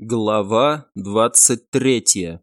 Глава 23.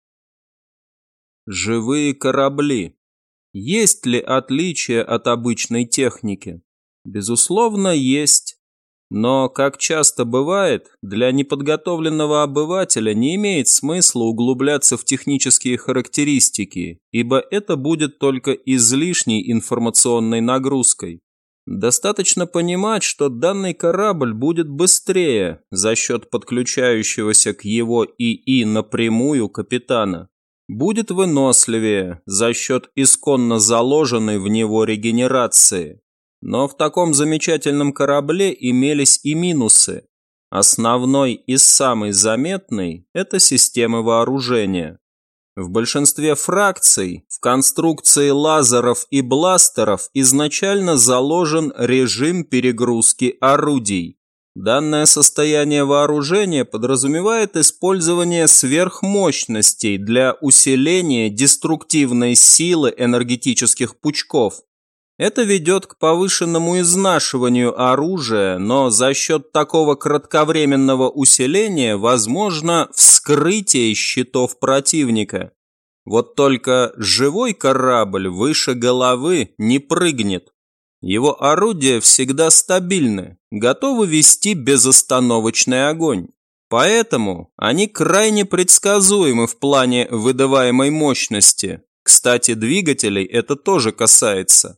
Живые корабли. Есть ли отличия от обычной техники? Безусловно, есть. Но, как часто бывает, для неподготовленного обывателя не имеет смысла углубляться в технические характеристики, ибо это будет только излишней информационной нагрузкой. Достаточно понимать, что данный корабль будет быстрее за счет подключающегося к его ИИ напрямую капитана. Будет выносливее за счет исконно заложенной в него регенерации. Но в таком замечательном корабле имелись и минусы. Основной и самый заметный – это системы вооружения. В большинстве фракций в конструкции лазеров и бластеров изначально заложен режим перегрузки орудий. Данное состояние вооружения подразумевает использование сверхмощностей для усиления деструктивной силы энергетических пучков. Это ведет к повышенному изнашиванию оружия, но за счет такого кратковременного усиления возможно вскрытие щитов противника. Вот только живой корабль выше головы не прыгнет. Его орудия всегда стабильны, готовы вести безостановочный огонь. Поэтому они крайне предсказуемы в плане выдаваемой мощности. Кстати, двигателей это тоже касается.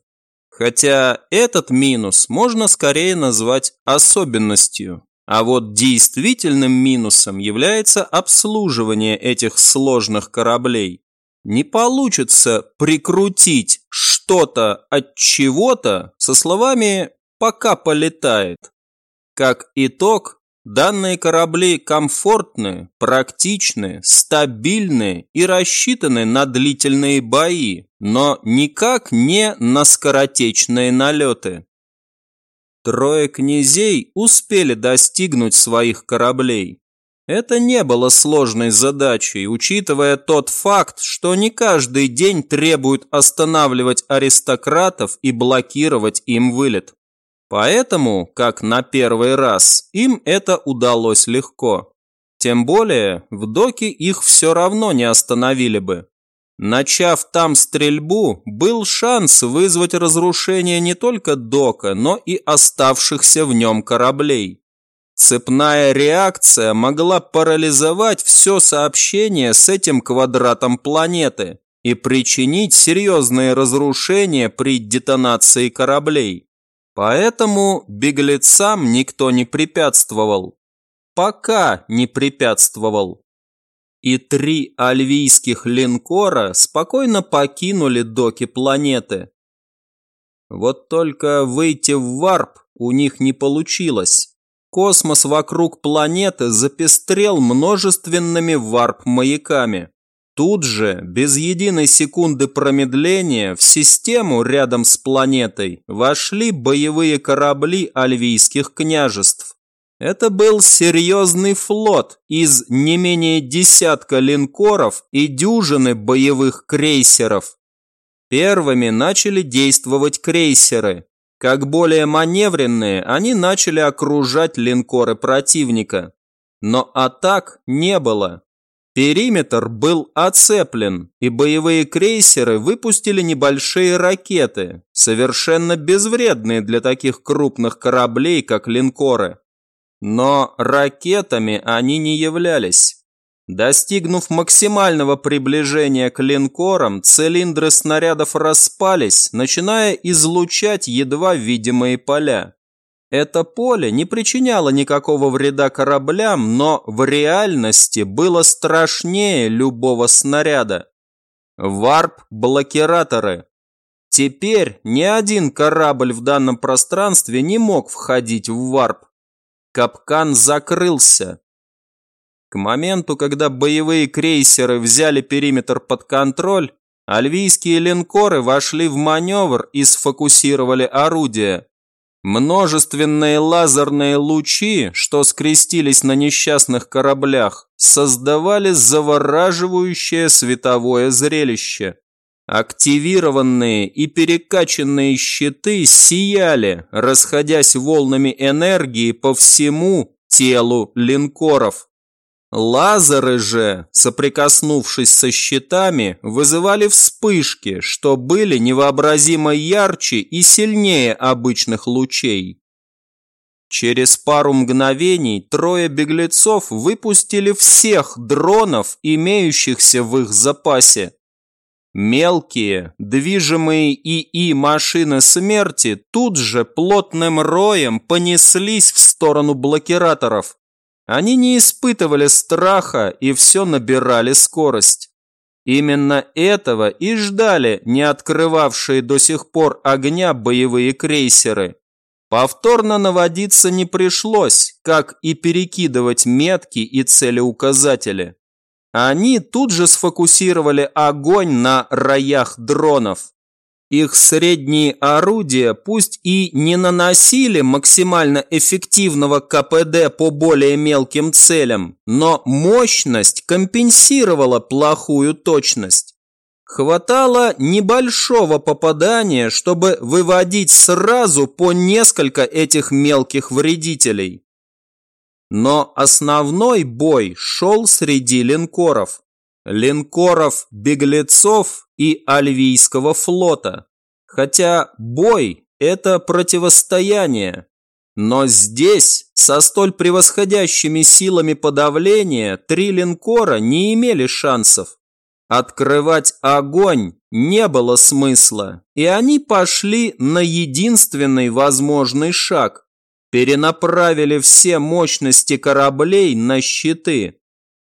Хотя этот минус можно скорее назвать особенностью. А вот действительным минусом является обслуживание этих сложных кораблей. Не получится прикрутить что-то от чего-то со словами «пока полетает». Как итог, данные корабли комфортны, практичны, стабильны и рассчитаны на длительные бои, но никак не на скоротечные налеты. Трое князей успели достигнуть своих кораблей. Это не было сложной задачей, учитывая тот факт, что не каждый день требует останавливать аристократов и блокировать им вылет. Поэтому, как на первый раз, им это удалось легко. Тем более, в доке их все равно не остановили бы. Начав там стрельбу, был шанс вызвать разрушение не только дока, но и оставшихся в нем кораблей. Цепная реакция могла парализовать все сообщение с этим квадратом планеты и причинить серьезные разрушения при детонации кораблей. Поэтому беглецам никто не препятствовал. Пока не препятствовал. И 3 альвийских линкора спокойно покинули доки планеты. Вот только выйти в варп у них не получилось. Космос вокруг планеты запестрел множественными варп-маяками. Тут же, без единой секунды промедления, в систему рядом с планетой вошли боевые корабли альвийских княжеств. Это был серьезный флот из не менее десятка линкоров и дюжины боевых крейсеров. Первыми начали действовать крейсеры. Как более маневренные, они начали окружать линкоры противника. Но атак не было. Периметр был оцеплен, и боевые крейсеры выпустили небольшие ракеты, совершенно безвредные для таких крупных кораблей, как линкоры. Но ракетами они не являлись. Достигнув максимального приближения к линкорам, цилиндры снарядов распались, начиная излучать едва видимые поля. Это поле не причиняло никакого вреда кораблям, но в реальности было страшнее любого снаряда. Варп-блокираторы. Теперь ни один корабль в данном пространстве не мог входить в варп. Капкан закрылся. К моменту, когда боевые крейсеры взяли периметр под контроль, альвийские линкоры вошли в маневр и сфокусировали орудия. Множественные лазерные лучи, что скрестились на несчастных кораблях, создавали завораживающее световое зрелище. Активированные и перекачанные щиты сияли, расходясь волнами энергии по всему телу линкоров. Лазеры же, соприкоснувшись со щитами, вызывали вспышки, что были невообразимо ярче и сильнее обычных лучей. Через пару мгновений трое беглецов выпустили всех дронов, имеющихся в их запасе. Мелкие, движимые ИИ машины смерти тут же плотным роем понеслись в сторону блокираторов. Они не испытывали страха и все набирали скорость. Именно этого и ждали не открывавшие до сих пор огня боевые крейсеры. Повторно наводиться не пришлось, как и перекидывать метки и целеуказатели. Они тут же сфокусировали огонь на роях дронов. Их средние орудия пусть и не наносили максимально эффективного КПД по более мелким целям, но мощность компенсировала плохую точность. Хватало небольшого попадания, чтобы выводить сразу по несколько этих мелких вредителей. Но основной бой шел среди линкоров. Линкоров-беглецов и Альвийского флота. Хотя бой – это противостояние. Но здесь, со столь превосходящими силами подавления, 3 линкора не имели шансов. Открывать огонь не было смысла, и они пошли на единственный возможный шаг. Перенаправили все мощности кораблей на щиты.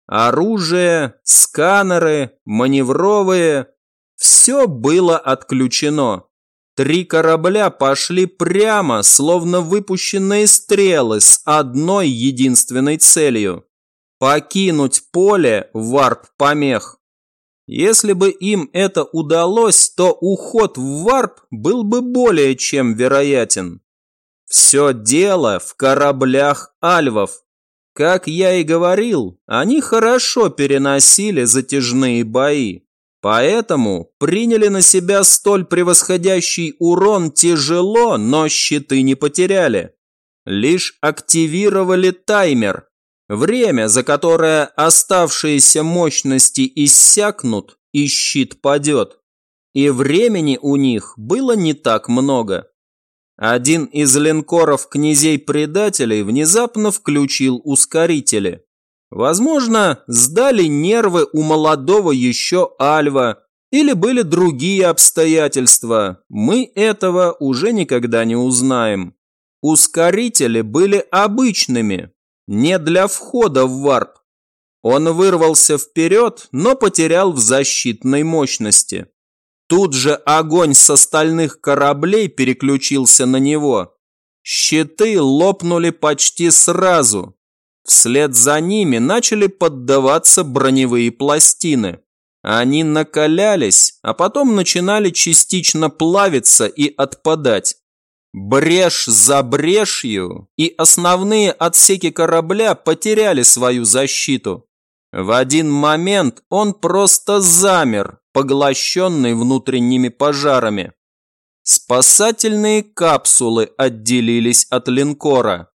Оружие, сканеры, маневровые – все было отключено. 3 корабля пошли прямо, словно выпущенные стрелы, с одной единственной целью – покинуть поле варп-помех. Если бы им это удалось, то уход в варп был бы более чем вероятен. Все дело в кораблях альвов. Как я и говорил, они хорошо переносили затяжные бои, поэтому приняли на себя столь превосходящий урон тяжело, но щиты не потеряли. Лишь активировали таймер, время, за которое оставшиеся мощности иссякнут и щит падет. И времени у них было не так много. Один из линкоров князей-предателей внезапно включил ускорители. Возможно, сдали нервы у молодого еще Альва, или были другие обстоятельства. Мы этого уже никогда не узнаем. Ускорители были обычными, не для входа в варп. Он вырвался вперед, но потерял в защитной мощности. Тут же огонь с остальных кораблей переключился на него. Щиты лопнули почти сразу. Вслед за ними начали поддаваться броневые пластины. Они накалялись, а потом начинали частично плавиться и отпадать. Брешь за брешью, и основные отсеки корабля потеряли свою защиту. В один момент он просто замер, поглощенный внутренними пожарами. Спасательные капсулы отделились от линкора.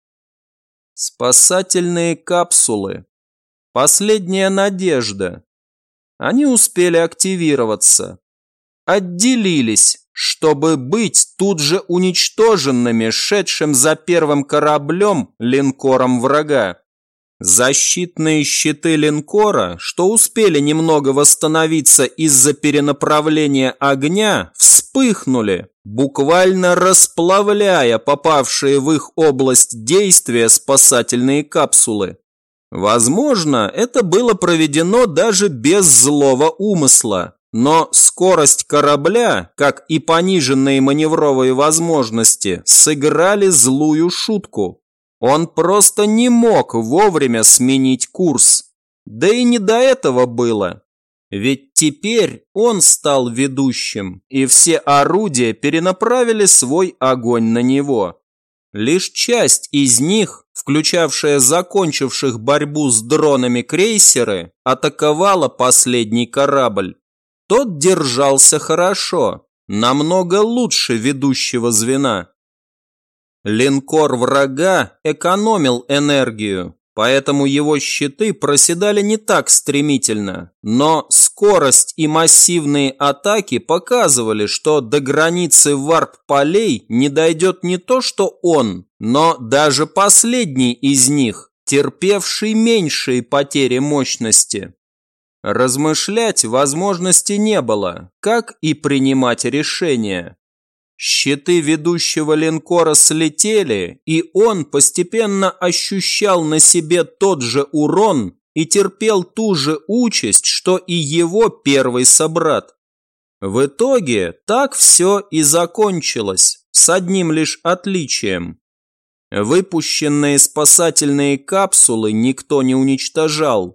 Спасательные капсулы. Последняя надежда. Они успели активироваться. Отделились, чтобы быть тут же уничтоженными шедшим за первым кораблем линкором врага. Защитные щиты линкора, что успели немного восстановиться из-за перенаправления огня, вспыхнули, буквально расплавляя попавшие в их область действия спасательные капсулы. Возможно, это было проведено даже без злого умысла, но скорость корабля, как и пониженные маневровые возможности, сыграли злую шутку. Он просто не мог вовремя сменить курс. Да и не до этого было. Ведь теперь он стал ведущим, и все орудия перенаправили свой огонь на него. Лишь часть из них, включавшая закончивших борьбу с дронами крейсеры, атаковала последний корабль. Тот держался хорошо, намного лучше ведущего звена. Линкор врага экономил энергию, поэтому его щиты проседали не так стремительно, но скорость и массивные атаки показывали, что до границы варп-полей не дойдет не то что он, но даже последний из них, терпевший меньшие потери мощности. Размышлять возможности не было, как и принимать решения. Щиты ведущего линкора слетели, и он постепенно ощущал на себе тот же урон и терпел ту же участь, что и его первый собрат. В итоге так все и закончилось, с одним лишь отличием. Выпущенные спасательные капсулы никто не уничтожал.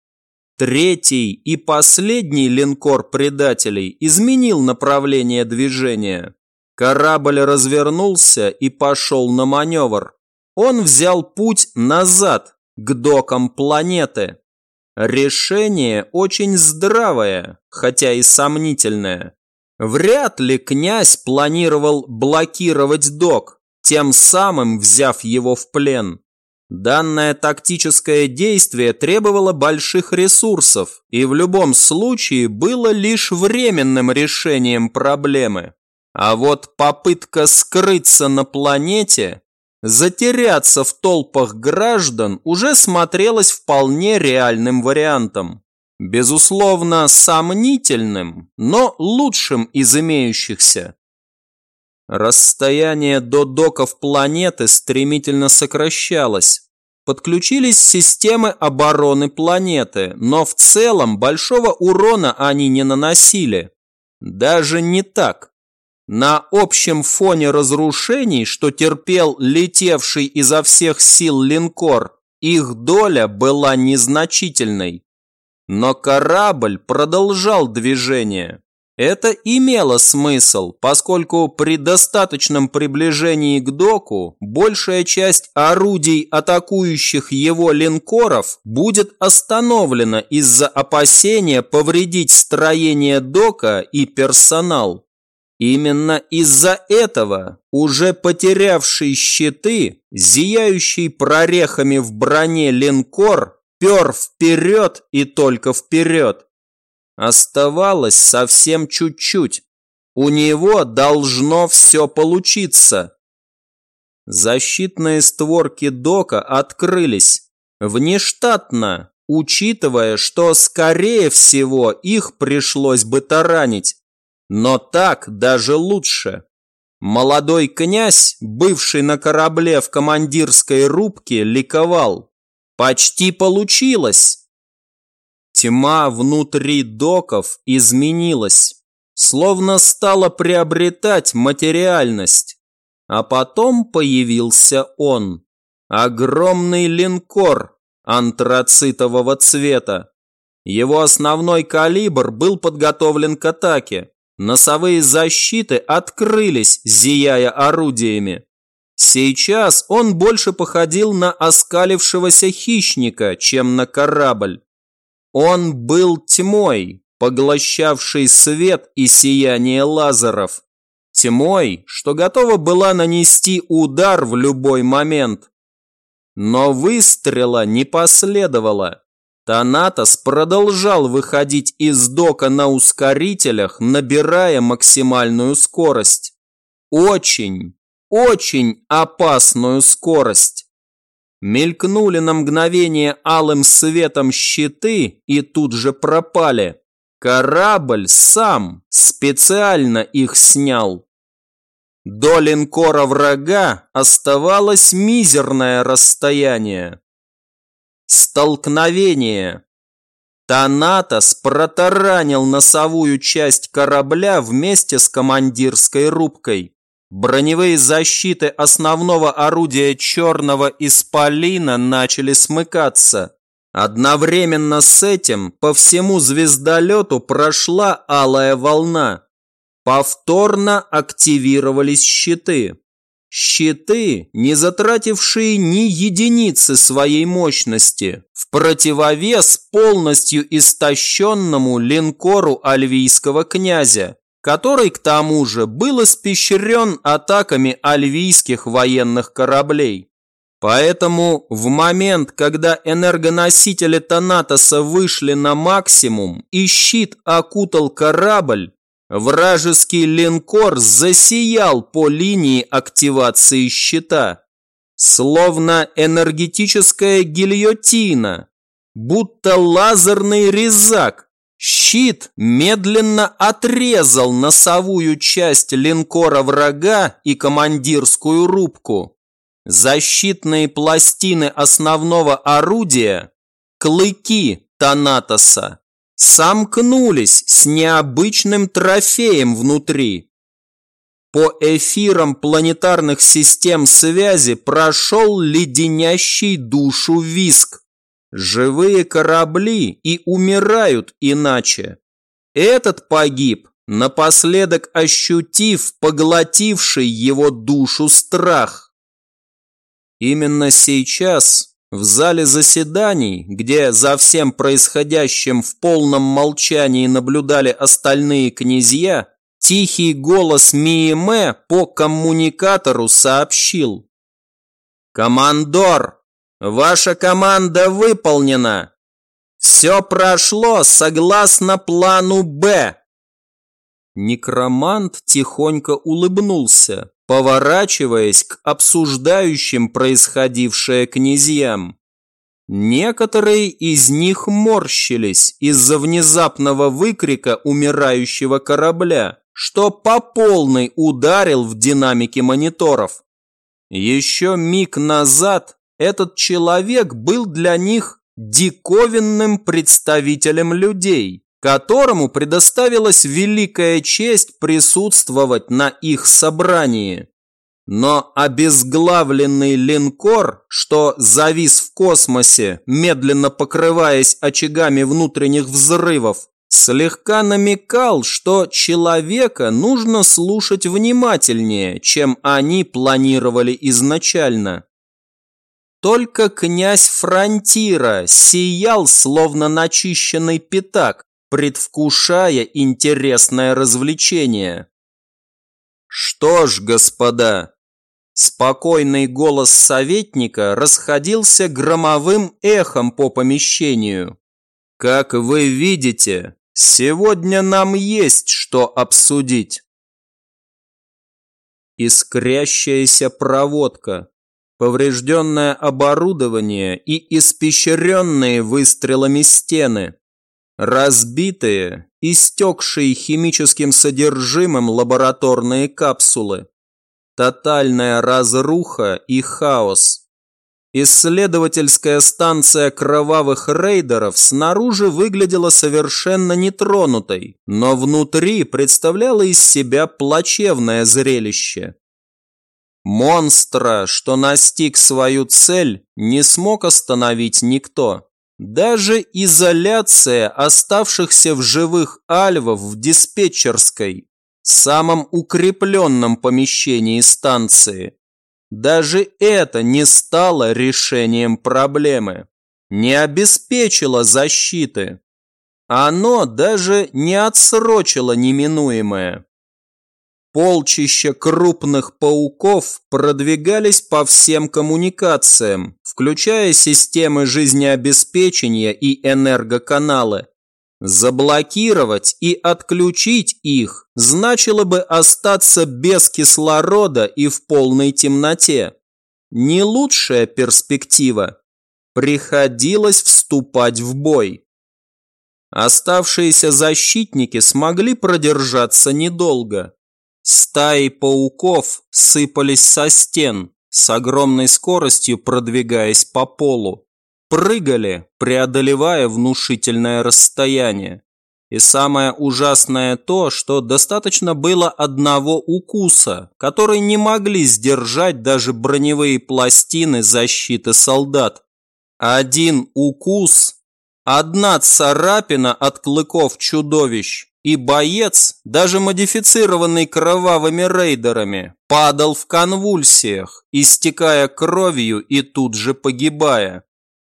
Третий и последний линкор предателей изменил направление движения. Корабль развернулся и пошел на маневр. Он взял путь назад, к докам планеты. Решение очень здравое, хотя и сомнительное. Вряд ли князь планировал блокировать док, тем самым взяв его в плен. Данное тактическое действие требовало больших ресурсов и в любом случае было лишь временным решением проблемы. А вот попытка скрыться на планете, затеряться в толпах граждан уже смотрелась вполне реальным вариантом. Безусловно, сомнительным, но лучшим из имеющихся. Расстояние до доков планеты стремительно сокращалось. Подключились системы обороны планеты, но в целом большого урона они не наносили. Даже не так. На общем фоне разрушений, что терпел летевший изо всех сил линкор, их доля была незначительной. Но корабль продолжал движение. Это имело смысл, поскольку при достаточном приближении к доку большая часть орудий атакующих его линкоров будет остановлена из-за опасения повредить строение дока и персонал. Именно из-за этого уже потерявший щиты, зияющий прорехами в броне линкор, пер вперед и только вперед. Оставалось совсем чуть-чуть. У него должно все получиться. Защитные створки дока открылись. Внештатно, учитывая, что, скорее всего, их пришлось бы таранить. Но так даже лучше. Молодой князь, бывший на корабле в командирской рубке, ликовал. Почти получилось. Тьма внутри доков изменилась, словно стала приобретать материальность. А потом появился он. Огромный линкор антрацитового цвета. Его основной калибр был подготовлен к атаке. Носовые защиты открылись, зияя орудиями. Сейчас он больше походил на оскалившегося хищника, чем на корабль. Он был тьмой, поглощавшей свет и сияние лазеров. Тьмой, что готова была нанести удар в любой момент. Но выстрела не последовало. Танатос продолжал выходить из дока на ускорителях, набирая максимальную скорость. Очень, очень опасную скорость. Мелькнули на мгновение алым светом щиты и тут же пропали. Корабль сам специально их снял. До линкора врага оставалось мизерное расстояние. Столкновение. Танатос протаранил носовую часть корабля вместе с командирской рубкой. Броневые защиты основного орудия черного исполина начали смыкаться. Одновременно с этим по всему звездолету прошла алая волна. Повторно активировались щиты. Щиты, не затратившие ни единицы своей мощности, в противовес полностью истощенному линкору альвийского князя, который к тому же был испещрен атаками альвийских военных кораблей. Поэтому в момент, когда энергоносители Танатоса вышли на максимум и щит окутал корабль, вражеский линкор засиял по линии активации щита, словно энергетическая гильотина, будто лазерный резак. Щит медленно отрезал носовую часть линкора врага и командирскую рубку. Защитные пластины основного орудия, клыки Танатоса, сомкнулись с необычным трофеем внутри. По эфирам планетарных систем связи прошел леденящий душу визг. Живые корабли и умирают иначе. Этот погиб, напоследок ощутив поглотивший его душу страх. Именно сейчас, в зале заседаний, где за всем происходящим в полном молчании наблюдали остальные князья, тихий голос Мииме по коммуникатору сообщил: «Командор, ваша команда выполнена. Все прошло согласно плану Б». Некромант тихонько улыбнулся, поворачиваясь к обсуждающим происходившее князьям. Некоторые из них морщились из-за внезапного выкрика умирающего корабля, что по полной ударил в динамики мониторов. Еще миг назад этот человек был для них диковинным представителем людей, которому предоставилась великая честь присутствовать на их собрании. Но обезглавленный линкор, что завис в космосе, медленно покрываясь очагами внутренних взрывов, слегка намекал, что человека нужно слушать внимательнее, чем они планировали изначально. Только князь Фронтира сиял, словно начищенный пятак, предвкушая интересное развлечение. «Что ж, господа!» Спокойный голос советника расходился громовым эхом по помещению. «Как вы видите, сегодня нам есть что обсудить». Искрящаяся проводка, поврежденное оборудование и испещренные выстрелами стены, разбитые, истекшие химическим содержимым лабораторные капсулы, тотальная разруха и хаос. Исследовательская станция кровавых рейдеров снаружи выглядела совершенно нетронутой, но внутри представляла из себя плачевное зрелище. Монстра, что настиг свою цель, не смог остановить никто. Даже изоляция оставшихся в живых альвов в диспетчерской, самом укрепленном помещении станции, даже это не стало решением проблемы, не обеспечило защиты. Оно даже не отсрочило неминуемое. Полчища крупных пауков продвигались по всем коммуникациям, включая системы жизнеобеспечения и энергоканалы. Заблокировать и отключить их значило бы остаться без кислорода и в полной темноте. Не лучшая перспектива. Приходилось вступать в бой. Оставшиеся защитники смогли продержаться недолго. Стаи пауков сыпались со стен, с огромной скоростью продвигаясь по полу. Прыгали, преодолевая внушительное расстояние. И самое ужасное то, что достаточно было одного укуса, который не могли сдержать даже броневые пластины защиты солдат. Один укус, одна царапина от клыков чудовищ, и боец, даже модифицированный кровавыми рейдерами, падал в конвульсиях, истекая кровью и тут же погибая.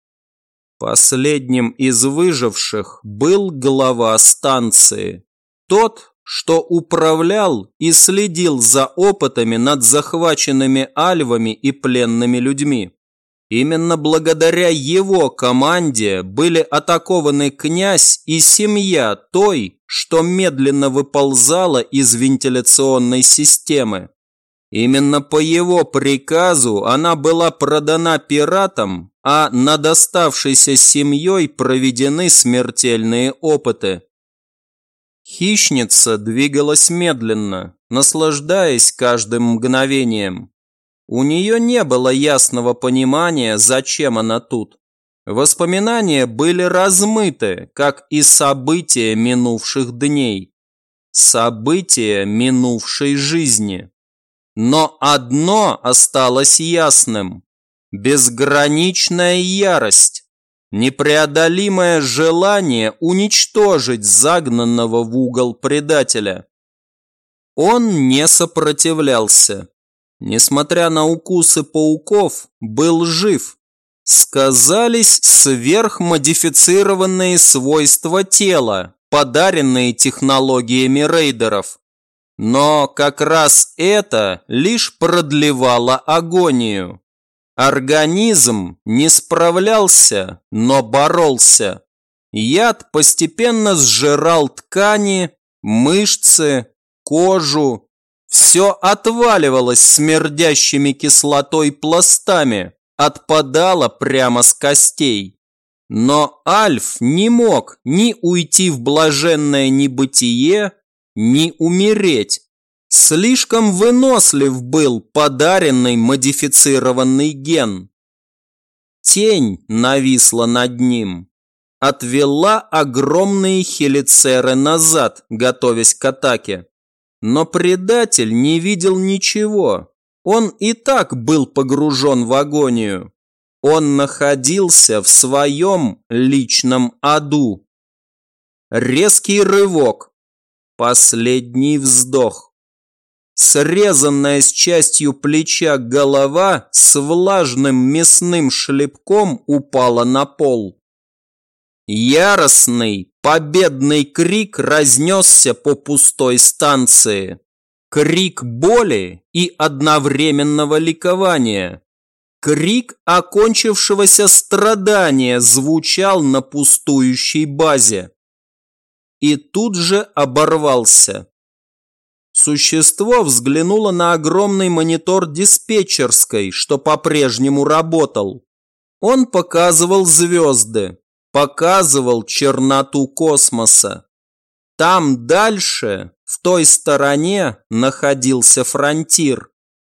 Последним из выживших был глава станции. Тот, что управлял и следил за опытами над захваченными альвами и пленными людьми. Именно благодаря его команде были атакованы князь и семья той, что медленно выползала из вентиляционной системы. Именно по его приказу она была продана пиратам, а над оставшейся семьей проведены смертельные опыты. Хищница двигалась медленно, наслаждаясь каждым мгновением. У нее не было ясного понимания, зачем она тут. Воспоминания были размыты, как и события минувших дней. События минувшей жизни. Но одно осталось ясным – безграничная ярость, непреодолимое желание уничтожить загнанного в угол предателя. Он не сопротивлялся. Несмотря на укусы пауков, был жив. Сказались сверхмодифицированные свойства тела, подаренные технологиями рейдеров. Но как раз это лишь продлевало агонию. Организм не справлялся, но боролся. Яд постепенно сжирал ткани, мышцы, кожу. Все отваливалось смердящими кислотой пластами, отпадало прямо с костей. Но Альф не мог ни уйти в блаженное небытие, ни умереть. Слишком вынослив был подаренный модифицированный ген. Тень нависла над ним, отвела огромные хелицеры назад, готовясь к атаке. Но предатель не видел ничего. Он и так был погружен в агонию. Он находился в своем личном аду. Резкий рывок. Последний вздох. Срезанная с частью плеча голова с влажным мясным шлепком упала на пол. Яростный, победный крик разнесся по пустой станции. Крик боли и одновременного ликования. Крик окончившегося страдания звучал на пустующей базе. И тут же оборвался. Существо взглянуло на огромный монитор диспетчерской, что по-прежнему работал. Он показывал звезды, показывал черноту космоса. Там дальше, в той стороне, находился фронтир.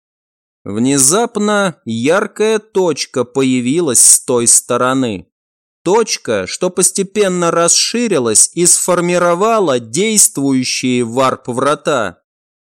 Внезапно яркая точка появилась с той стороны. Точка, что постепенно расширилась и сформировала действующие варп-врата.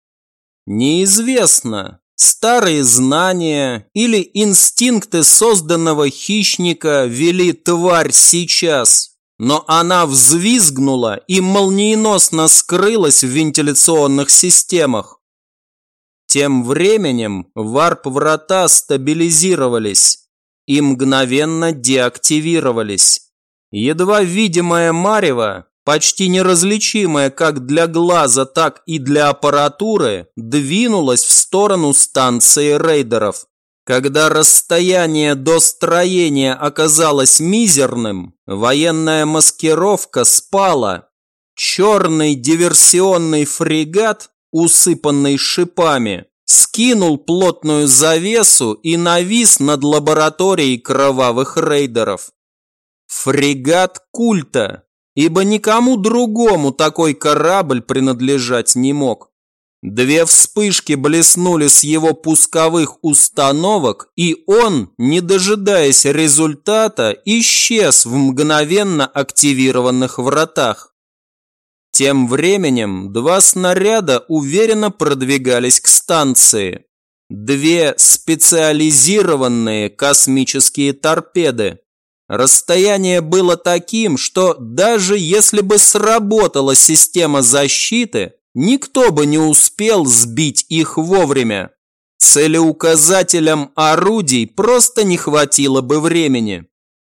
Неизвестно, старые знания или инстинкты созданного хищника вели тварь сейчас, но она взвизгнула и молниеносно скрылась в вентиляционных системах. Тем временем варп-врата стабилизировались и мгновенно деактивировались. Едва видимое марево, почти неразличимое как для глаза, так и для аппаратуры, двинулось в сторону станции рейдеров. Когда расстояние до строения оказалось мизерным, военная маскировка спала. Черный диверсионный фрегат, усыпанный шипами, скинул плотную завесу и навис над лабораторией кровавых рейдеров. Фрегат культа, ибо никому другому такой корабль принадлежать не мог. Две вспышки блеснули с его пусковых установок, и он, не дожидаясь результата, исчез в мгновенно активированных вратах. Тем временем два снаряда уверенно продвигались к станции. Две специализированные космические торпеды. Расстояние было таким, что даже если бы сработала система защиты, никто бы не успел сбить их вовремя. Целеуказателям орудий просто не хватило бы времени.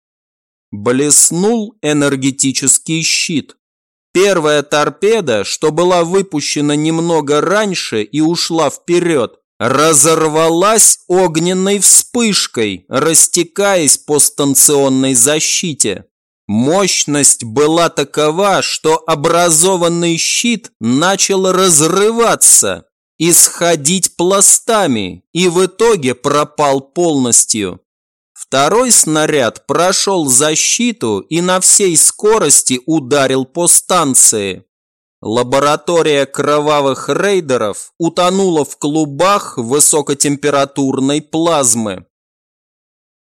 Блеснул энергетический щит. Первая торпеда, что была выпущена немного раньше и ушла вперед, разорвалась огненной вспышкой, растекаясь по станционной защите. Мощность была такова, что образованный щит начал разрываться, исходить пластами и в итоге пропал полностью. Второй снаряд прошел защиту и на всей скорости ударил по станции. Лаборатория кровавых рейдеров утонула в клубах высокотемпературной плазмы.